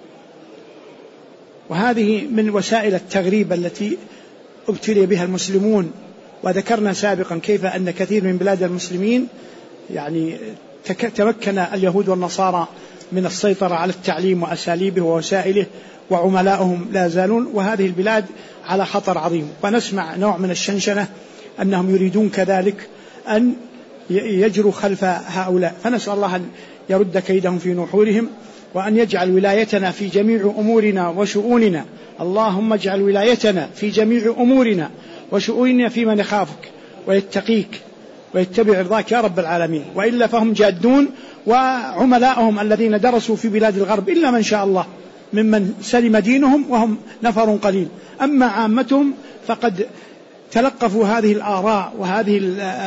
وهذه من وسائل التغريب التي ابتلي بها المسلمون، وذكرنا سابقا كيف أن كثير من بلاد المسلمين يعني تمكن اليهود والنصارى من السيطرة على التعليم وأساليبه ووسائله، وعملاؤهم لا يزالون، وهذه البلاد على خطر عظيم. ونسمع نوع من الشنشنة أنهم يريدون كذلك أن يجروا خلف هؤلاء، فنسأل الله أن يرد كيدهم في نحورهم، وأن يجعل ولايتنا في جميع أمورنا وشؤوننا. اللهم اجعل ولايتنا في جميع أمورنا وشؤوننا في من يخافك ويتقيك ويتبع رضاك يا رب العالمين، وإلا فهم جادون، وعملاؤهم الذين درسوا في بلاد الغرب إلا من شاء الله ممن سلم دينهم وهم نفر قليل، أما عامتهم فقد تلقفوا هذه الآراء وهذه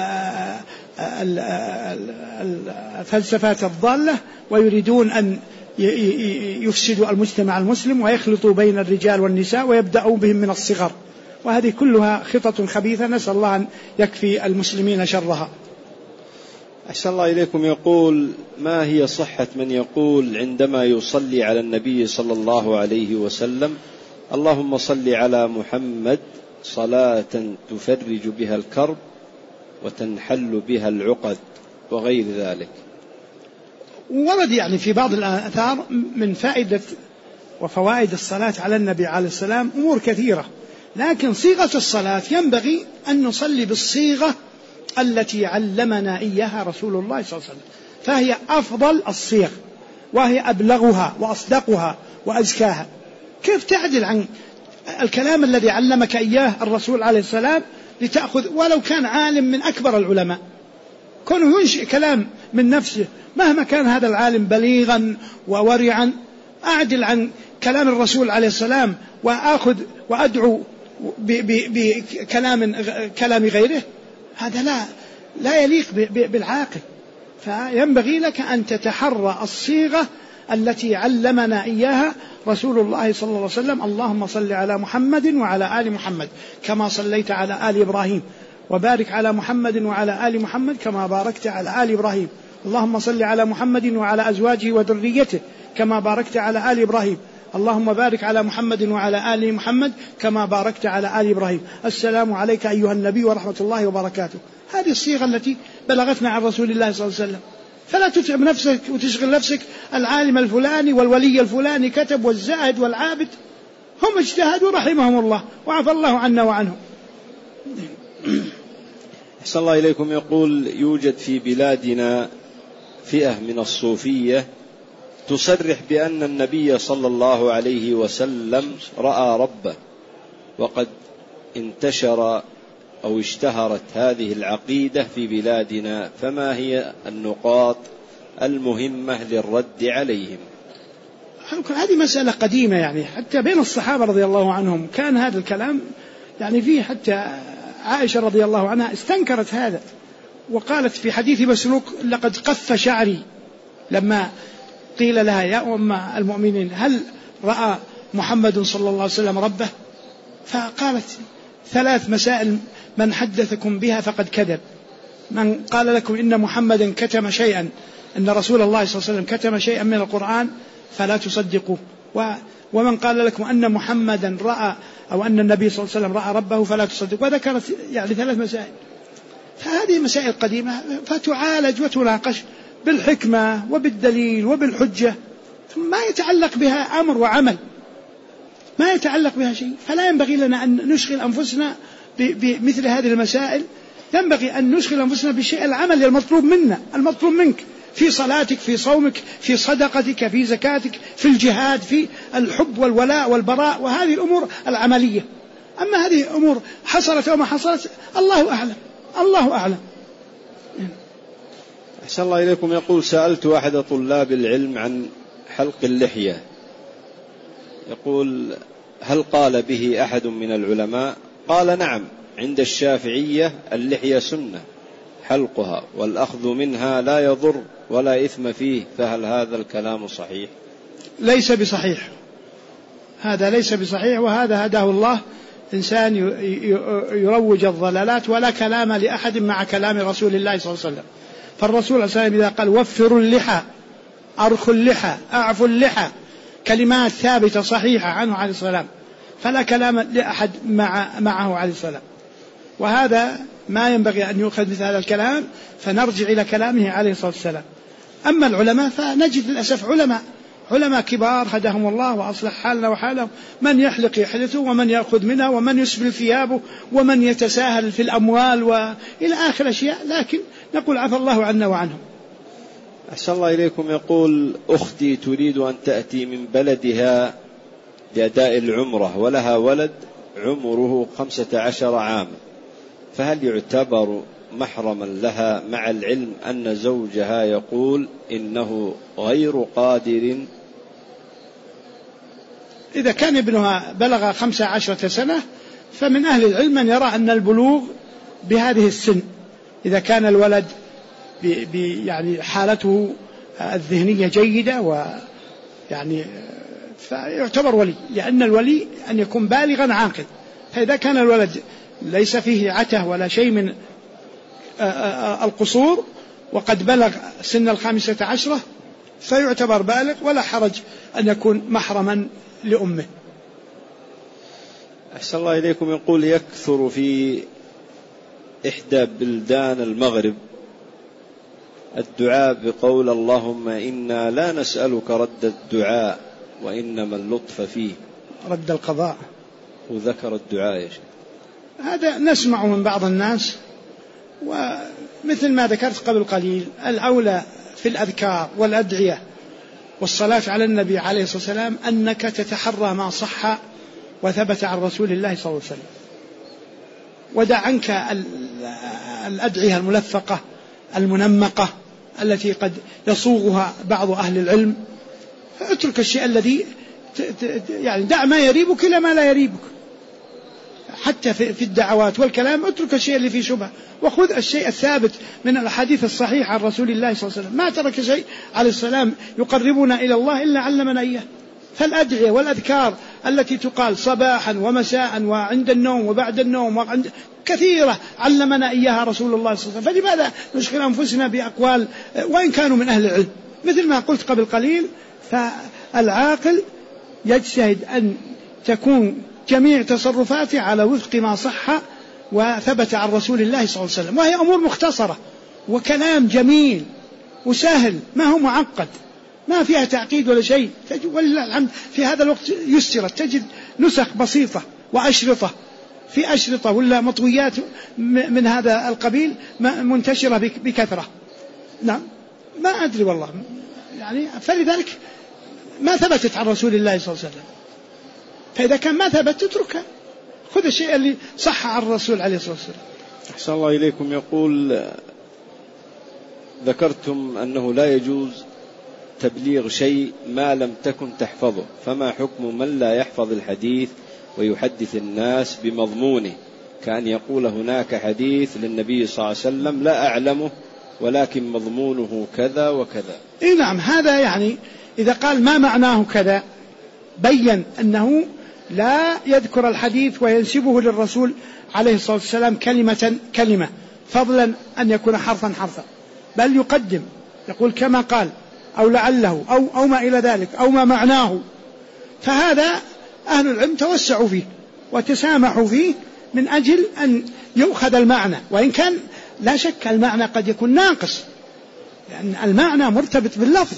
الفلسفات الضالة، ويريدون أن يفسدوا المجتمع المسلم ويخلطوا بين الرجال والنساء ويبدأوا بهم من الصغر، وهذه كلها خطط خبيثة، نسأل الله أن يكفي المسلمين شرها. أحسن الله إليكم. يقول ما هي صحة من يقول عندما يصلي على النبي صلى الله عليه وسلم اللهم صل على محمد صلاة تفرج بها الكرب وتنحل بها العقد وغير ذلك؟ ورد يعني في بعض الآثار من فائدة وفوائد الصلاة على النبي عليه السلام أمور كثيرة، لكن صيغة الصلاة ينبغي أن نصلي بالصيغة التي علمنا إياها رسول الله صلى الله عليه وسلم، فهي أفضل الصيغ وهي أبلغها وأصدقها وأزكاها. كيف تعدل عن الكلام الذي علمك إياه الرسول عليه السلام لتأخذ ولو كان عالم من أكبر العلماء؟ كونه ينشئ كلام من نفسه مهما كان هذا العالم بليغا وورعا، أعدل عن كلام الرسول عليه السلام وأخذ وأدعو بكلام غيره، هذا لا يليق بالعاقل. فينبغي لك أن تتحرى الصيغة التي علمنا إياها رسول الله صلى الله عليه وسلم: اللهم صل على محمد وعلى آل محمد كما صليت على آل إبراهيم، وبارك على محمد وعلى آل محمد كما باركت على آل إبراهيم، اللهم صل على محمد وعلى أزواجه وذريته كما باركت على آل إبراهيم، اللهم بارك على محمد وعلى آل محمد كما باركت على آل إبراهيم، السلام عليك أيها النبي ورحمة الله وبركاته. هذه الصيغة التي بلغتنا عن رسول الله صلى الله عليه وسلم. فلا تتعب نفسك وتشغل نفسك العالم الفلاني والولي الفلاني كتب والزاهد والعابد، هم اجتهدوا رحمهم الله وعفى الله عنا وعنهم. أحسن الله إليكم. يقول: يوجد في بلادنا فئة من الصوفية تصرح بأن النبي صلى الله عليه وسلم رأى ربه، وقد انتشر أو اشتهرت هذه العقيدة في بلادنا، فما هي النقاط المهمة للرد عليهم؟ هذه مسألة قديمة، يعني حتى بين الصحابة رضي الله عنهم كان هذا الكلام يعني فيه، حتى عائشة رضي الله عنها استنكرت هذا وقالت في حديث مسروق: لقد قف شعري، لما قيل لها: يا أم المؤمنين هل رأى محمد صلى الله عليه وسلم ربه؟ فقالت: 3 مسائل من حدثكم بها فقد كذب، من قال لكم إن محمدا كتم شيئا، أن رسول الله صلى الله عليه وسلم كتم شيئا من القرآن فلا تصدقوه، ومن قال لكم أن محمدا رأى أو أن النبي صلى الله عليه وسلم رأى ربه فلا تصدقوه. وذكرت يعني 3 مسائل. فهذه مسائل قديمة فتعالج وتناقش بالحكمة وبالدليل وبالحجة، ما يتعلق بها أمر وعمل، ما يتعلق بها شيء. فلا ينبغي لنا أن نشغل أنفسنا بمثل هذه المسائل، ينبغي أن نشغل أنفسنا بالشيء العمل المطلوب منا، المطلوب منك في صلاتك، في صومك، في صدقتك، في زكاتك، في الجهاد، في الحب والولاء والبراء، وهذه الأمور العملية. أما هذه أمور حصلت أو ما حصلت الله أعلم، الله أعلم. أحسن الله إليكم. يقول: سألت أحد طلاب العلم عن حلق اللحية، يقول: هل قال به أحد من العلماء؟ قال: نعم، عند الشافعية اللحية سنة حلقها، والأخذ منها لا يضر ولا إثم فيه، فهل هذا الكلام صحيح؟ ليس بصحيح، هذا ليس بصحيح، وهذا هداه الله إنسان يروج الضلالات، ولا كلام لأحد مع كلام رسول الله صلى الله عليه وسلم. فالرسول صلى الله عليه وسلم إذا قال: وفروا اللحى، أرخوا اللحى، أعفوا اللحى، كلمات ثابتة صحيحة عنه عليه السلام، فلا كلام لأحد معه عليه السلام. وهذا ما ينبغي أن يؤخذ مثل هذا الكلام، فنرجع إلى كلامه عليه الصلاة والسلام. أما العلماء فنجد للأسف علماء كبار هداهم الله وأصلح حالنا وحالهم، من يحلق يحلثه، ومن يأخذ منها، ومن يسبل ثيابه، ومن يتساهل في الأموال وإلى آخر أشياء، لكن نقول عفى الله عنا وعنهم. أحسن الله إليكم. يقول: أختي تريد أن تأتي من بلدها لأداء العمرة، ولها ولد عمره 15 عاما، فهل يعتبر محرما لها مع العلم أن زوجها يقول إنه غير قادر؟ إذا كان ابنها بلغ 15 سنة فمن أهل العلم من يرى أن البلوغ بهذه السن، إذا كان الولد يعني حالته الذهنية جيدة ويعني فيعتبر ولي، لأن الولي أن يكون بالغا عاقل. فإذا كان الولد ليس فيه عته ولا شيء من القصور وقد بلغ سن 15 فيعتبر بالغ، ولا حرج أن يكون محرما لأمه. أحسن الله إليكم. يقول: يكثر في إحدى بلدان المغرب الدعاء بقول اللهم إنا لا نسألك رد الدعاء وإنما اللطف فيه، رد القضاء، وذكر الدعاء يا شيخ. هذا نسمع من بعض الناس، ومثل ما ذكرت قبل قليل الأولى في الأذكار والأدعية والصلاة على النبي عليه الصلاة والسلام أنك تتحرى ما صح وثبت عن رسول الله صلى الله عليه وسلم، ودع عنك الأدعية الملفقة المنمقة التي قد يصوغها بعض أهل العلم. اترك الشيء الذي يعني دع ما يريبك إلى ما لا يريبك، حتى في الدعوات والكلام اترك الشيء اللي فيه شبهة، وخذ الشيء الثابت من الأحاديث الصحيحة عن رسول الله صلى الله عليه وسلم. ما ترك شيء عليه السلام يقربنا إلى الله إلا علمنا إياه. فالأدعية والأذكار التي تقال صباحا ومساء وعند النوم وبعد النوم كثيرة علمنا إياها رسول الله صلى الله عليه وسلم. فلماذا نشغل أنفسنا بأقوال وإن كانوا من أهل العلم؟ مثل ما قلت قبل قليل، فالعاقل يجتهد أن تكون جميع تصرفاته على وفق ما صح وثبت عن رسول الله صلى الله عليه وسلم، وهي أمور مختصرة وكلام جميل وسهل، ما هو معقد، ما فيها تعقيد ولا شيء. ولله الحمد في هذا الوقت يسرت، تجد نسخ بسيطة وأشرطة، في أشرطة ولا مطويات من هذا القبيل منتشرة بكثرة. نعم ما أدري والله يعني، فلذلك ما ثبتت عن رسول الله صلى الله عليه وسلم. فإذا كان ما ثبت اتركها، خذ الشيء اللي صح عن الرسول عليه الصلاة والسلام. أحسن الله إليكم. يقول ذكرتم أنه لا يجوز تبليغ شيء ما لم تكن تحفظه، فما حكم من لا يحفظ الحديث ويحدث الناس بمضمونه، كأن يقول هناك حديث للنبي صلى الله عليه وسلم لا أعلمه ولكن مضمونه كذا وكذا؟ إيه نعم، هذا يعني إذا قال ما معناه كذا بين أنه لا يذكر الحديث وينسبه للرسول عليه الصلاة والسلام كلمة كلمة، فضلا أن يكون حرفا حرفا، بل يقدم يقول كما قال أو لعله أو ما إلى ذلك أو ما معناه. فهذا أهل العلم توسعوا فيه وتسامحوا فيه من أجل أن يؤخذ المعنى، وإن كان لا شك المعنى قد يكون ناقص، لأن المعنى مرتبط باللفظ.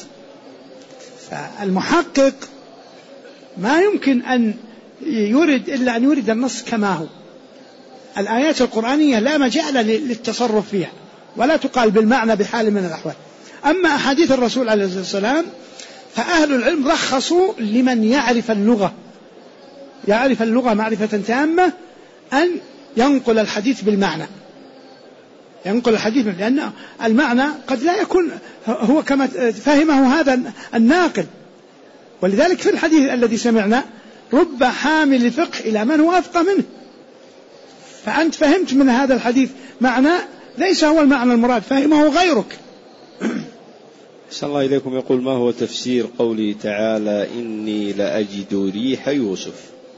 فالمحقق ما يمكن أن يرد إلا أن يرد النص كما هو. الآيات القرآنية لا مجال للتصرف فيها ولا تقال بالمعنى بحال من الأحوال. أما أحاديث الرسول عليه الصلاة والسلام فأهل العلم رخصوا لمن يعرف اللغة معرفة تامة أن ينقل الحديث بالمعنى، ينقل الحديث، لأن المعنى قد لا يكون هو كما فهمه هذا الناقل. ولذلك في الحديث الذي سمعنا رب حامل فقه إلى من هو أفقه منه، فأنت فهمت من هذا الحديث معنى ليس هو المعنى المراد، فهمه غيرك. أحسن الله إليكم. يقول ما هو تفسير قوله تعالى إني لأجد ريح يوسف؟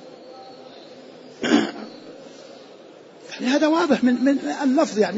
يعني هذا واضح من اللفظ يعني.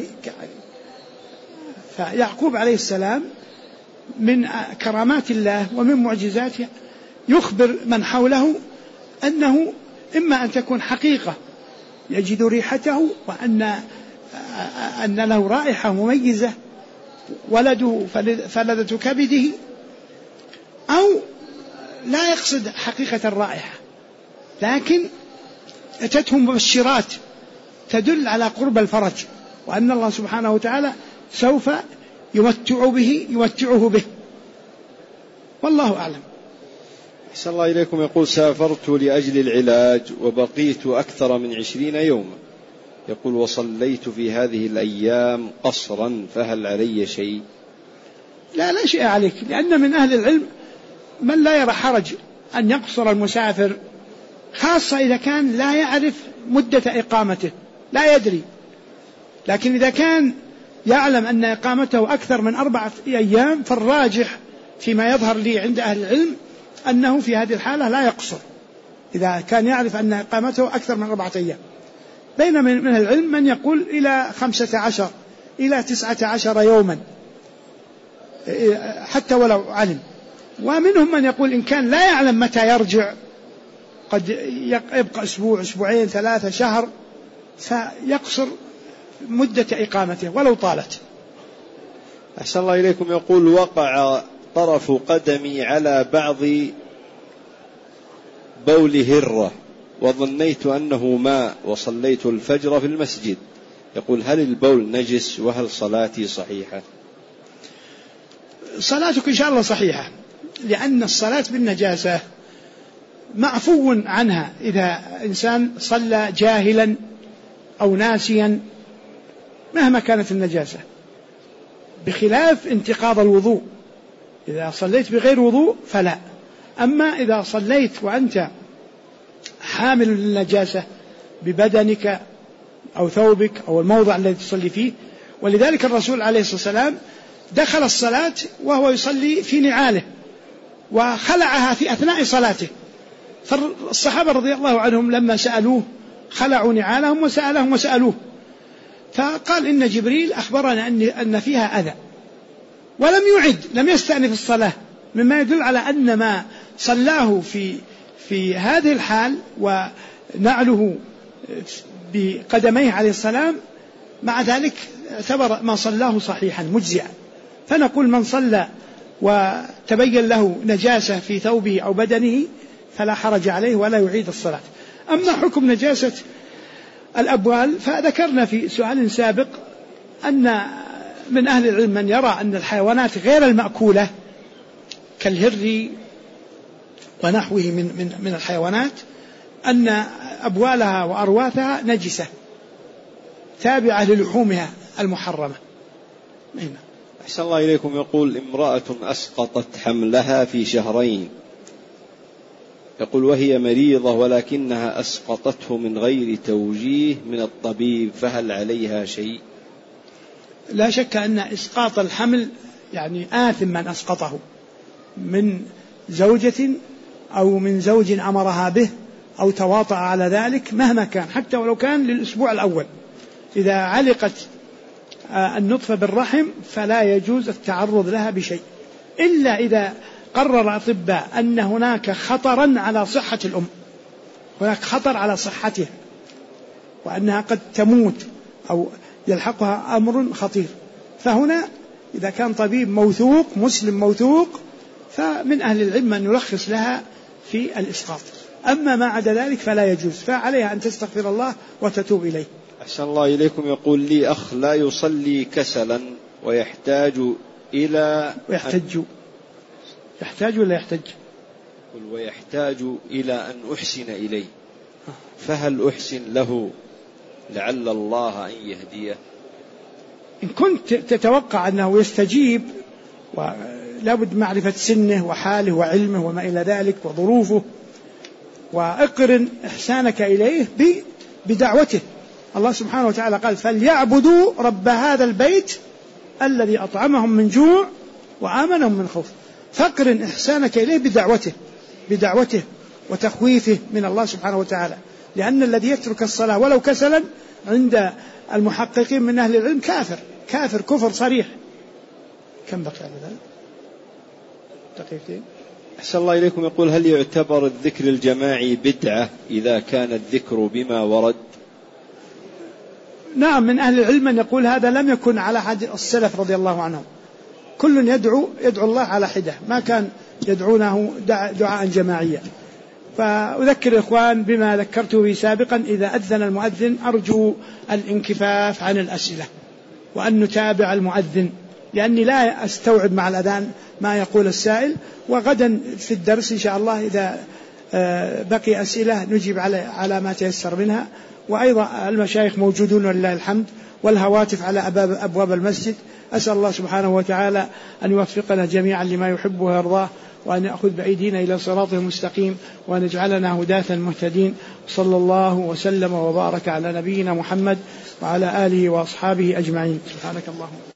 فيعقوب عليه السلام من كرامات الله ومن معجزاته يخبر من حوله أنه إما أن تكون حقيقة يجد ريحته وأن له رائحة مميزة ولده فلذة كبده، أو لا يقصد حقيقة الرائحة، لكن أتته مبشرات تدل على قرب الفرج، وأن الله سبحانه وتعالى سوف يمتعه به، والله أعلم. أحسن الله إليكم. يقول سافرت لأجل العلاج وبقيت أكثر من 20 يوما، يقول وصليت في هذه الأيام قصرا، فهل علي شيء؟ لا شيء عليك، لأن من أهل العلم من لا يرى حرج أن يقصر المسافر، خاصة إذا كان لا يعرف مدة إقامته، لا يدري. لكن إذا كان يعلم أن إقامته أكثر من 4 أيام فالراجح فيما يظهر لي عند أهل العلم أنه في هذه الحالة لا يقصر، إذا كان يعرف أن إقامته أكثر من 4 أيام. بين من العلم من يقول إلى 15 إلى 19 يوما حتى ولو علم، ومنهم من يقول إن كان لا يعلم متى يرجع، قد يبقى أسبوع، أسبوعين، 3 شهر، فيقصر مدة إقامته ولو طالت. أحسن الله إليكم. يقول وقع طرف قدمي على بعض بول هرة وظنيت أنه ماء وصليت الفجر في المسجد، يقول هل البول نجس وهل صلاتي صحيحة؟ صلاتك إن شاء الله صحيحة، لأن الصلاة بالنجاسة معفو عنها إذا إنسان صلى جاهلا أو ناسيا مهما كانت النجاسة. بخلاف انتقاض الوضوء. إذا صليت بغير وضوء فلا. أما إذا صليت وأنت حامل للنجاسة ببدنك أو ثوبك أو الموضع الذي تصلي فيه، ولذلك الرسول عليه الصلاة والسلام دخل الصلاة وهو يصلي في نعاله وخلعها في أثناء صلاته، فالصحابة رضي الله عنهم لما سألوه خلعوا نعالهم وسألوه، فقال إن جبريل أخبرنا أن فيها أذى، ولم يعد، لم يستأنف الصلاة، مما يدل على أن ما صلاه في هذه الحال ونعله بقدميه عليه السلام مع ذلك اعتبر ما صلاه صحيحا مجزئا. فنقول من صلى وتبين له نجاسة في ثوبه أو بدنه فلا حرج عليه ولا يعيد الصلاة. أما حكم نجاسة الأبوال فذكرنا في سؤال سابق أن من أهل العلم من يرى أن الحيوانات غير المأكولة كالهر ونحوه من الحيوانات أن أبوالها وأرواثها نجسة تابعة للحومها المحرمة. أحسن الله إليكم. يقول امرأة أسقطت حملها في شهرين، يقول وهي مريضة ولكنها أسقطته من غير توجيه من الطبيب، فهل عليها شيء؟ لا شك أن إسقاط الحمل يعني آثم من أسقطه من زوجة أو من زوج أمرها به أو تواطأ على ذلك مهما كان، حتى ولو كان للأسبوع الأول. إذا علقت النطفة بالرحم فلا يجوز التعرض لها بشيء، إلا إذا قرر الأطباء أن هناك خطرا على صحة الأم، هناك خطر على صحتها وأنها قد تموت أو يلحقها أمر خطير، فهنا إذا كان طبيب موثوق مسلم موثوق فمن أهل العلم من يرخص لها في الإسقاط. أما ما عدا ذلك فلا يجوز، فعليها أن تستغفر الله وتتوب إليه. أحسن الله إليكم. يقول لي أخ لا يصلي كسلا ويحتاج إلى يحتاج ولا يحتاج؟ ويحتاج إلى أن أحسن إليه، فهل أحسن له لعل الله أن يهديه؟ إن كنت تتوقع أنه يستجيب ولابد معرفة سنه وحاله وعلمه وما إلى ذلك وظروفه، وأقرن إحسانك إليه بدعوته. الله سبحانه وتعالى قال فليعبدوا رب هذا البيت الذي أطعمهم من جوع وآمنهم من خوف، فاقرن إحسانك إليه بدعوته وتخويفه من الله سبحانه وتعالى، لأن الذي يترك الصلاة ولو كسلا عند المحققين من أهل العلم كافر كفر صريح. كم بقي على ذلك؟ دقيقتين. أحسن الله إليكم. يقول هل يعتبر الذكر الجماعي بدعة إذا كان الذكر بما ورد؟ نعم، من أهل العلم من يقول هذا لم يكن على حد السلف رضي الله عنهم، كل يدعو الله على حدة، ما كان يدعونه دعاء جماعيا. فأذكر الإخوان بما ذكرته به سابقا، إذا أذن المؤذن أرجو الانكفاف عن الأسئلة وأن نتابع المؤذن، لأني لا أستوعب مع الأذان ما يقول السائل، وغدا في الدرس إن شاء الله إذا بقي أسئلة نجيب على ما تيسر منها. وأيضا المشايخ موجودون ولله الحمد، والهواتف على أبواب المسجد. أسأل الله سبحانه وتعالى أن يوفقنا جميعا لما يحبه ويرضاه، وأن يأخذ بأيدينا إلى صراطه المستقيم، وأن يجعلنا هداة مهتدين. صلى الله وسلم وبارك على نبينا محمد وعلى آله وأصحابه أجمعين. سبحانك اللهم.